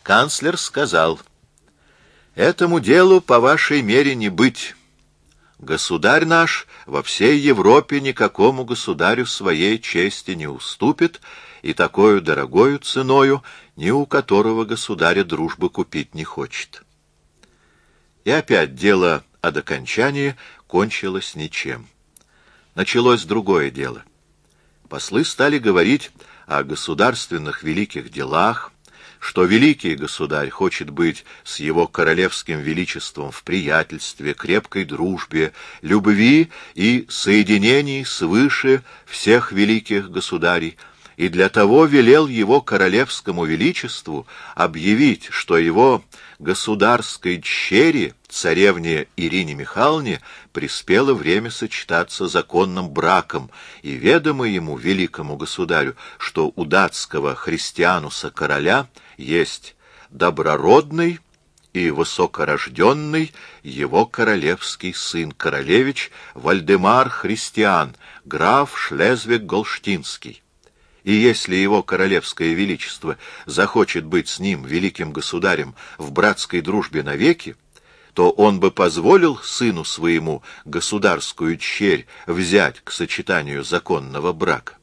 Канцлер сказал: «Этому делу по вашей мере не быть. Государь наш во всей Европе никакому государю своей чести не уступит, и такою дорогою ценою, ни у которого государя дружбы купить не хочет». И опять дело о докончании кончилось ничем. Началось другое дело. Послы стали говорить о государственных великих делах, что великий государь хочет быть с его королевским величеством в приятельстве, крепкой дружбе, любви и соединении свыше всех великих государей, и для того велел его королевскому величеству объявить, что его государской дщери, царевне Ирине Михайловне, приспело время сочетаться законным браком, и ведомо ему, великому государю, что у датского христиануса короля есть доброродный и высокорожденный его королевский сын, королевич Вальдемар Христиан, граф Шлезвиг-Голштинский. И если его королевское величество захочет быть с ним, великим государем, в братской дружбе навеки, то он бы позволил сыну своему государскую дщерь взять к сочетанию законного брака.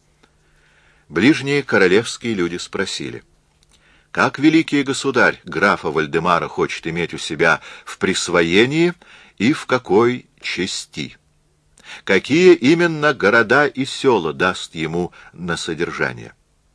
Ближние королевские люди спросили: как великий государь графа Вальдемара хочет иметь у себя в присвоении и в какой чести? Какие именно города и села даст ему на содержание?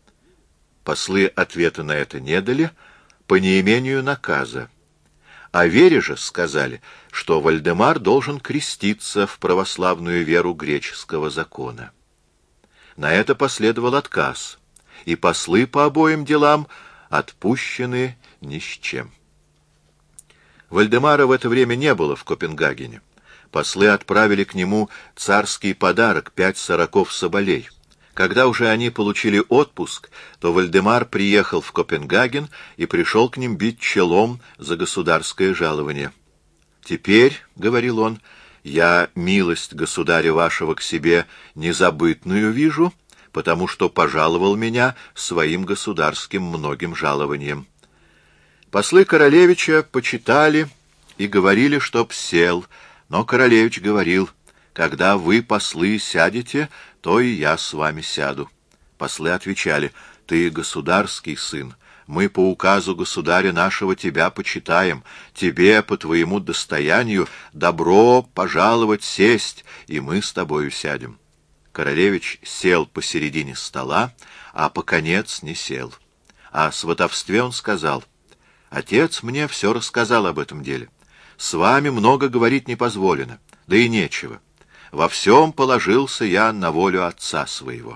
Послы ответа на это не дали по неимению наказа. О вере же сказали, что Вальдемар должен креститься в православную веру греческого закона. На это последовал отказ, и послы по обоим делам отпущены ни с чем. Вальдемара в это время не было в Копенгагене. Послы отправили к нему царский подарок — 5 сороков соболей. Когда уже они получили отпуск, то Вальдемар приехал в Копенгаген и пришел к ним бить челом за государское жалование. «Теперь, — говорил он, — я милость государя вашего к себе незабытную вижу, потому что пожаловал меня своим государским многим жалованием». Послы королевича почитали и говорили, чтоб сел, но королевич говорил: «Когда вы, послы, сядете, то и я с вами сяду». Послы отвечали: «Ты государский сын, мы по указу государя нашего тебя почитаем, тебе по твоему достоянию добро пожаловать сесть, и мы с тобою сядем». Королевич сел посередине стола, а по конец не сел. О сватовстве он сказал: «Отец мне все рассказал об этом деле. С вами много говорить не позволено, да и нечего. Во всем положился я на волю отца своего».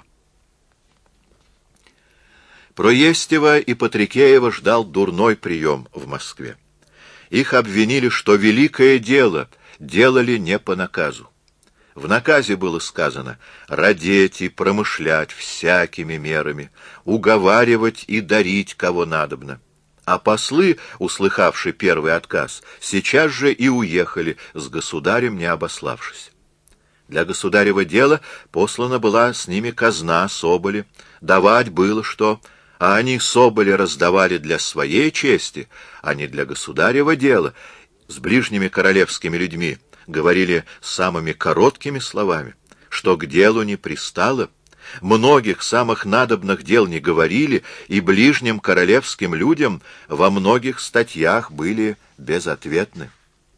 Проестева и Патрикеева ждал дурной прием в Москве. Их обвинили, что великое дело делали не по наказу. В наказе было сказано родить и промышлять всякими мерами, уговаривать и дарить кого надобно. А послы, услыхавши первый отказ, сейчас же и уехали, с государем не обославшись. Для государева дела послана была с ними казна, соболи, давать было что, а они соболи раздавали для своей чести, а не для государева дела, с ближними королевскими людьми говорили самыми короткими словами, что к делу не пристало, многих самых надобных дел не говорили, и ближним королевским людям во многих статьях были безответны.